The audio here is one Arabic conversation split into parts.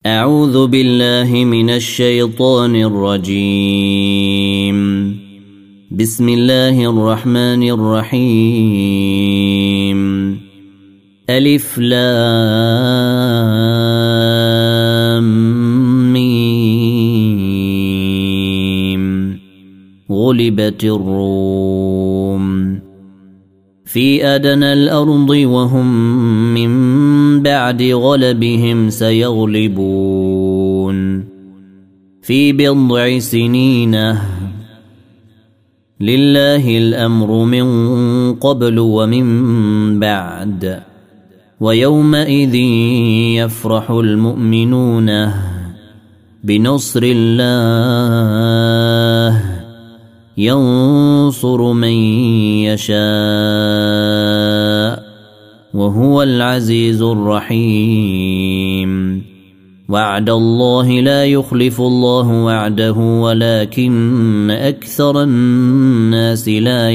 أعوذ بالله من الشيطان الرجيم. بسم الله الرحمن الرحيم. ألف لام ميم. غلبت الروم في أدنى الأرض وهم من بعد غلبهم سيغلبون في بضع سنين. لله الأمر من قبل ومن بعد ويومئذ يفرح المؤمنون بنصر الله ينصر من يشاء وهو العزيز الرحيم. وعد الله لا يخلف الله وعده ولكن أكثر الناس لا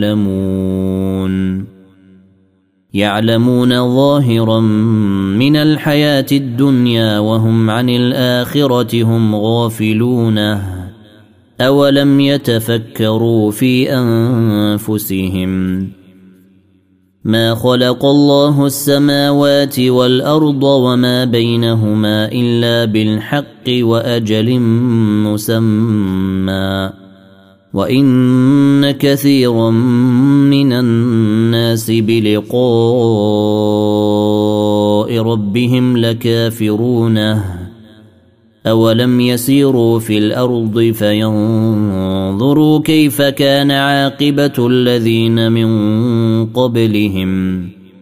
يعلمون ظاهرا من الحياة الدنيا وهم عن الآخرة هم غافلون. أولم يتفكروا في أنفسهم ما خلق الله السماوات والأرض وما بينهما إلا بالحق وأجل مسمى وإن كثيرا من الناس بلقاء ربهم لكافرون. أولم يسيروا في الأرض فينظروا كيف كان عاقبة الذين من قبلهم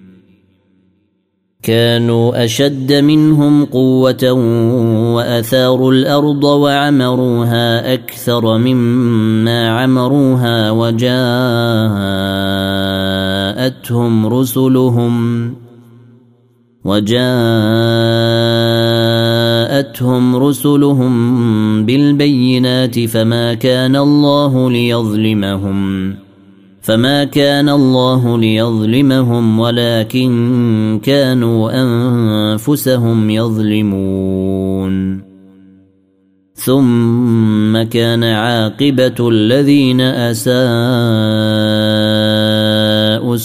كانوا أشد منهم قوة وأثاروا الأرض وعمروها أكثر مما عمروها وجاءتهم رسلهم بالبينات فما كان الله ليظلمهم ولكن كانوا أنفسهم يظلمون. ثم كان عاقبة الذين أساءوا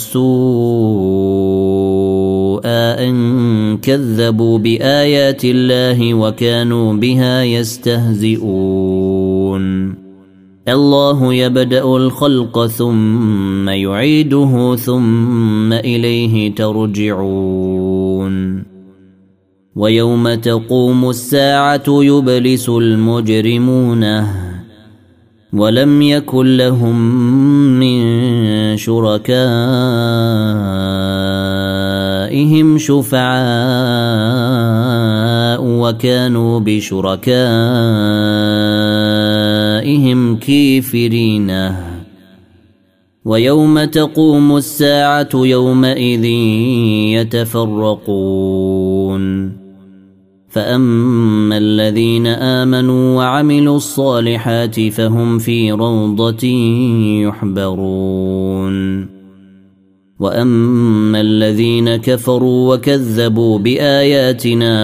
السوء أن كذبوا بآيات الله وكانوا بها يستهزئون. الله يبدأ الخلق ثم يعيده ثم إليه ترجعون. ويوم تقوم الساعة يبلس المجرمون ولم يكن لهم من شركائهم شفعاء وكانوا بشركائهم كافرين. ويوم تقوم الساعة يومئذ يتفرقون فأما الذين آمنوا وعملوا الصالحات فهم في روضة يحبرون. وأما الذين كفروا وكذبوا بآياتنا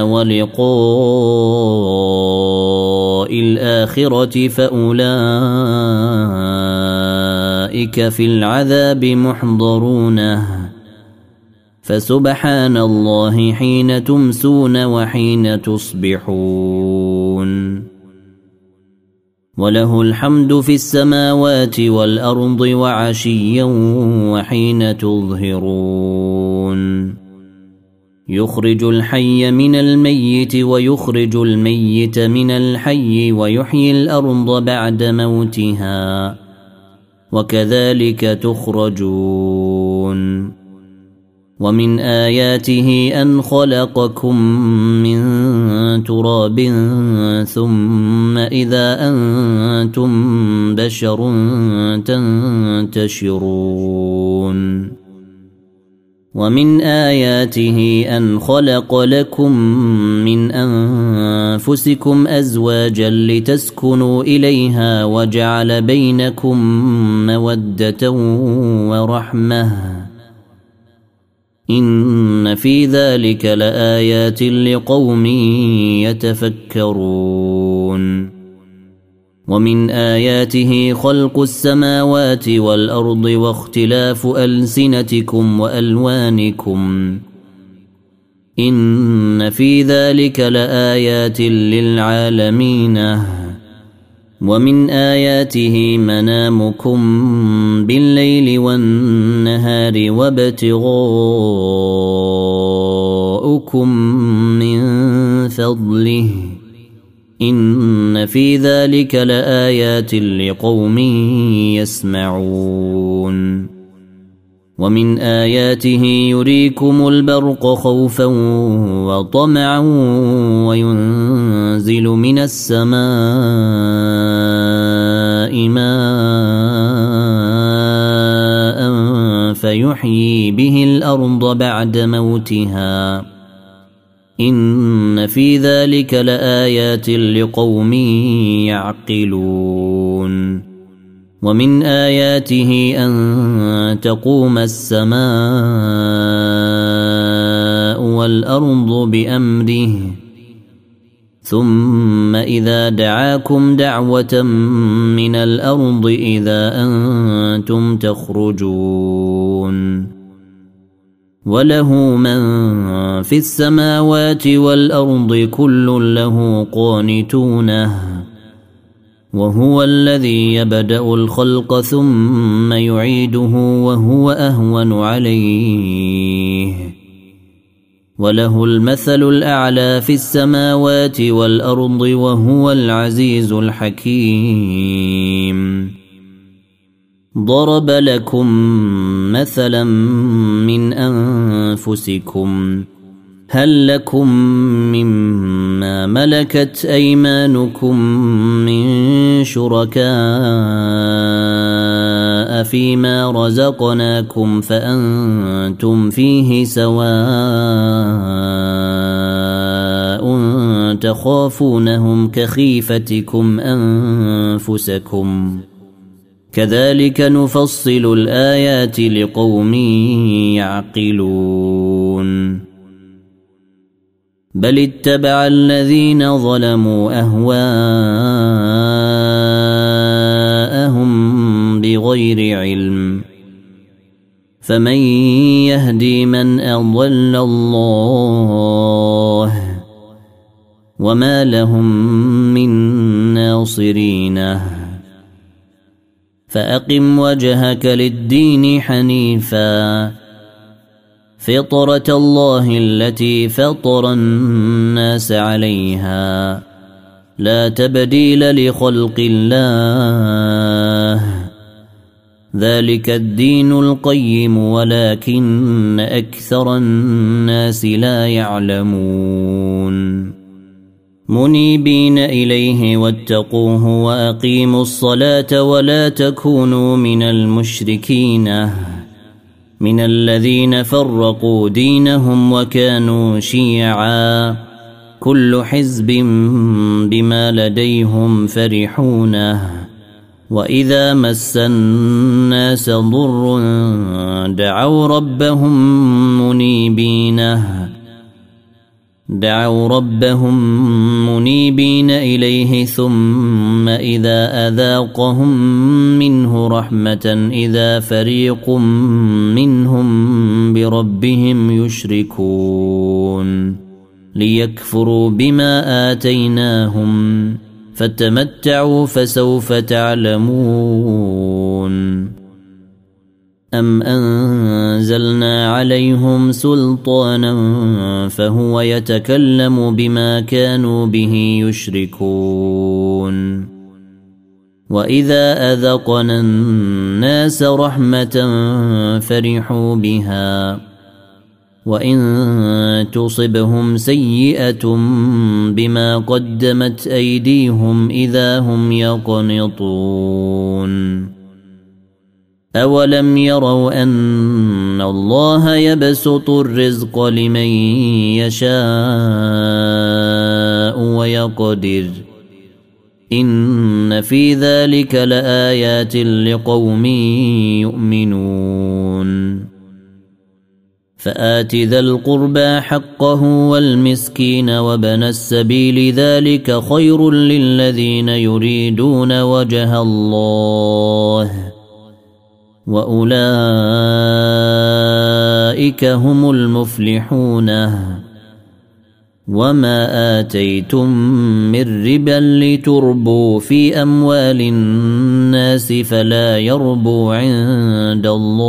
ولقاء الآخرة فأولئك في العذاب محضرون. فسبحان الله حين تمسون وحين تصبحون. وله الحمد في السماوات والأرض وعشيا وحين تظهرون. يخرج الحي من الميت ويخرج الميت من الحي ويحيي الأرض بعد موتها وكذلك تخرجون. ومن آياته أن خلقكم من تراب ثم إذا أنتم بشر تنتشرون. ومن آياته أن خلق لكم من أنفسكم أزواجا لتسكنوا إليها وجعل بينكم مودة ورحمة إن في ذلك لآيات لقوم يتفكرون ومن آياته خلق السماوات والأرض واختلاف ألسنتكم وألوانكم إن في ذلك لآيات للعالمين ومن آياته منامكم بالليل والنهار وابتغاؤكم من فضله إن في ذلك لآيات لقوم يسمعون ومن آياته يريكم البرق خوفا وطمعا وينزل من السماء ماء فيحيي به الأرض بعد موتها إن في ذلك لآيات لقوم يعقلون ومن آياته أن تقوم السماء والأرض بأمره ثم إذا دعاكم دعوة من الأرض إذا أنتم تخرجون وله من في السماوات والأرض كل له قانتونه وهو الذي يبدأ الخلق ثم يعيده وهو أهون عليه وله المثل الأعلى في السماوات والأرض وهو العزيز الحكيم ضرب لكم مثلا من أنفسكم هل لكم مما ملكت أيمانكم من شركاء فيما رزقناكم فأنتم فيه سواء تخافونهم كخيفتكم أنفسكم كذلك نفصل الآيات لقوم يعقلون بل اتبع الذين ظلموا أهواءهم بغير علم فمن يهدي من أضل الله وما لهم من ناصرين فأقم وجهك للدين حنيفا فطرة الله التي فطر الناس عليها لا تبديل لخلق الله ذلك الدين القيم ولكن أكثر الناس لا يعلمون منيبين إليه واتقوه وأقيموا الصلاة ولا تكونوا من المشركين من الذين فرقوا دينهم وكانوا شيعا كل حزب بما لديهم فرحون وإذا مس الناس ضر دعوا ربهم منيبين إليه ثم إذا أذاقهم منه رحمة إذا فريق منهم بربهم يشركون ليكفروا بما آتيناهم فتمتعوا فسوف تعلمون أم أنزلنا عليهم سلطانا فهو يتكلم بما كانوا به يشركون وإذا أذقنا الناس رحمة فرحوا بها وإن تصبهم سيئة بما قدمت أيديهم إذا هم يقنطون أولم يروا أن الله يبسط الرزق لمن يشاء ويقدر إن في ذلك لآيات لقوم يؤمنون فآت ذا القربى حقه والمسكين وابن السبيل ذلك خير للذين يريدون وجه الله وأولئك هم المفلحون وما آتيتم من ربا لتربوا في أموال الناس فلا يربو عند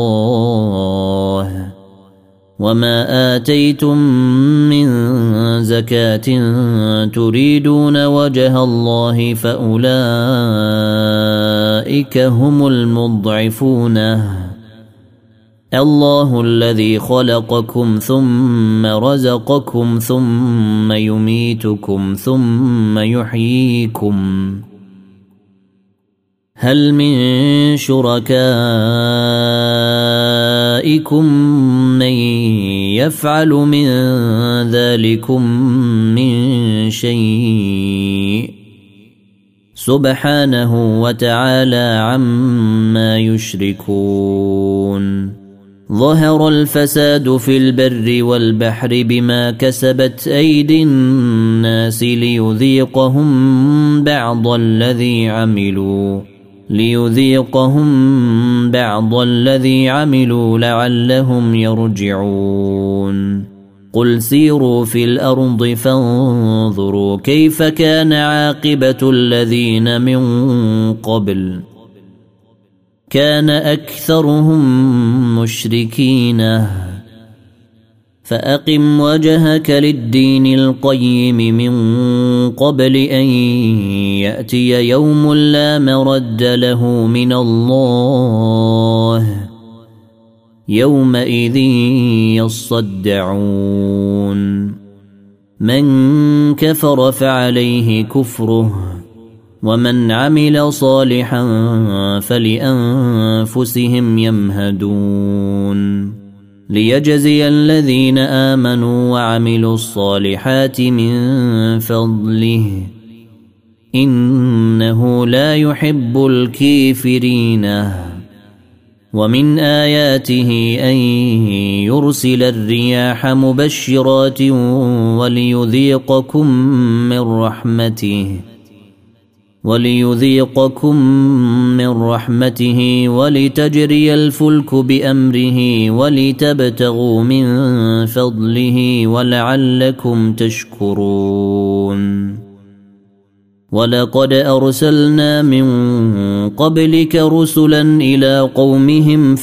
الله وما آتيتم من زكاة تريدون وجه الله فأولئك هم المضعفون الله الذي خلقكم ثم رزقكم ثم يميتكم ثم يحييكم هل من شركائكم من يفعل من ذلكم من شيء سبحانه وتعالى عما يشركون ظهر الفساد في البر والبحر بما كسبت أيدي الناس ليذيقهم بعض الذي عملوا لعلهم يرجعون قل سيروا في الأرض فانظروا كيف كان عاقبة الذين من قبل كان أكثرهم مشركين فأقم وجهك للدين القيم من قبل أن يأتي يوم لا مرد له من الله يومئذ يصدعون من كفر فعليه كفره ومن عمل صالحا فلأنفسهم يمهدون ليجزي الذين آمنوا وعملوا الصالحات من فضله إنه لا يحب الكافرين ومن آياته أن يرسل الرياح مبشرات وليذيقكم من رحمته ولتجري الفلك بأمره ولتبتغوا من فضله ولعلكم تشكرون ولقد أرسلنا من قبلك رسلا إلى قومهم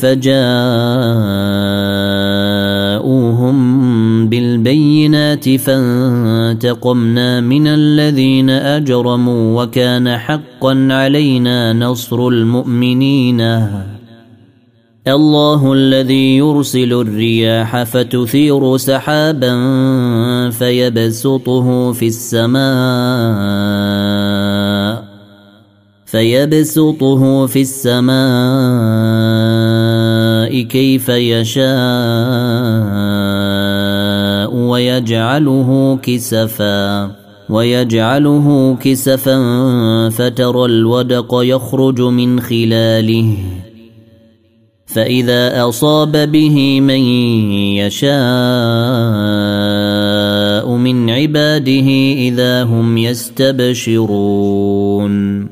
فجاءوهم بالبينات فانتقمنا من الذين أجرموا وكان حقا علينا نصر المؤمنين الله الذي يرسل الرياح فتثير سحابا فيبسطه في السماء كيف يشاء ويجعله كسفا فترى الودق يخرج من خلاله فإذا أصاب به من يشاء من عباده إذا هم يستبشرون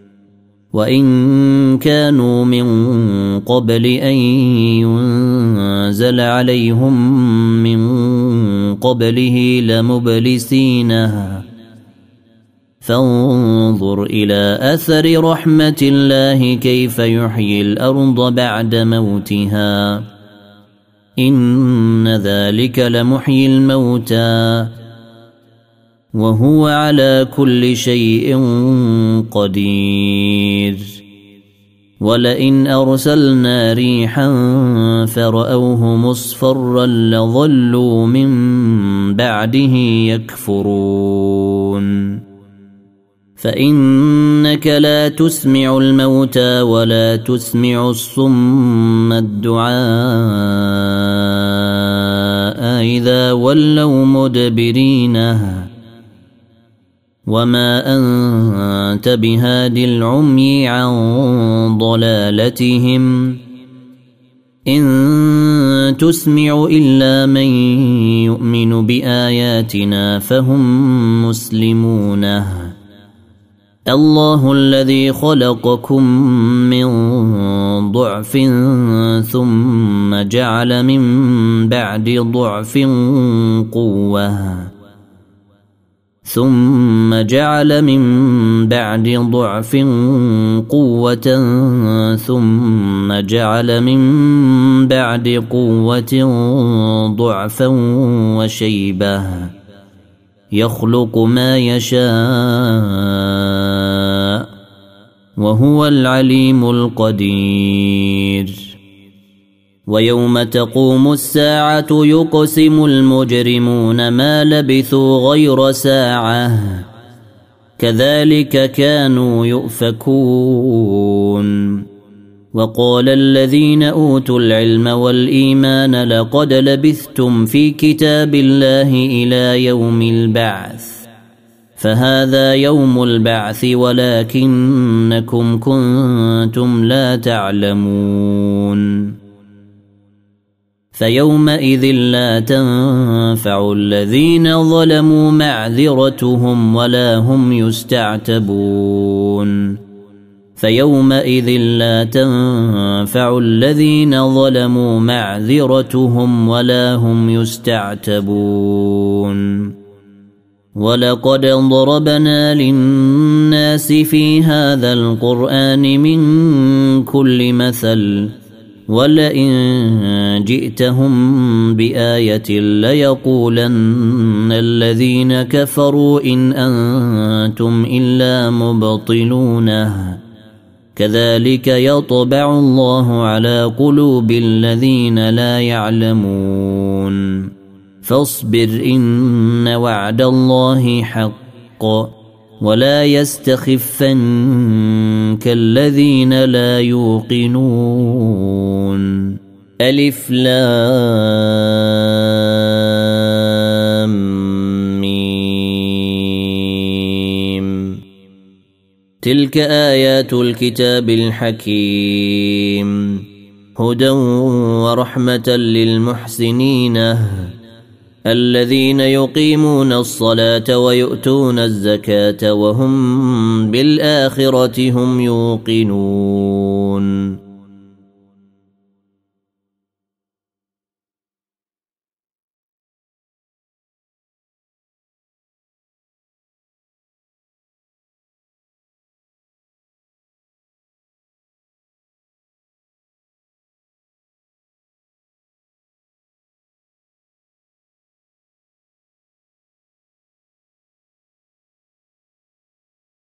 وإن كانوا من قبل أن ينزل عليهم من قبله لمبلسين فانظر إلى أثر رحمة الله كيف يحيي الأرض بعد موتها إن ذلك لمحيي الموتى وهو على كل شيء قدير ولئن أرسلنا ريحا فرأوه مصفرا لظلوا من بعده يكفرون فإنك لا تسمع الموتى ولا تسمع الصم الدعاء إذا ولوا مدبرين وما أنت بهاد العمي عن ضلالتهم إن تسمع إلا من يؤمن بآياتنا فهم مسلمون الله الذي خلقكم من ضعف ثم جعل من بعد ضعف قوة ثم جعل من بعد ضعف قوة ثم جعل من بعد قوة ضعفا وشيبة يخلق ما يشاء وهو العليم القدير ويوم تقوم الساعة يقسم المجرمون ما لبثوا غير ساعة كذلك كانوا يؤفكون وقال الذين أوتوا العلم والإيمان لقد لبثتم في كتاب الله إلى يوم البعث فهذا يوم البعث ولكنكم كنتم لا تعلمون فيومئذ لا تنفع الذين ظلموا معذرتهم ولا هم يستعتبون فيومئذ لا تنفع الذين ظلموا معذرتهم ولا هم يستعتبون ولقد ضربنا للناس في هذا القرآن من كل مثل ولئن جئتهم بآية ليقولن الذين كفروا إن أنتم إلا مبطلون كذلك يطبع الله على قلوب الذين لا يعلمون فاصبر إن وعد الله حق ولا يستخفنك الذين لا يوقنون ألف لام ميم تلك آيات الكتاب الحكيم هدى ورحمة للمحسنين الذين يقيمون الصلاة ويؤتون الزكاة وهم بالآخرة هم يوقنون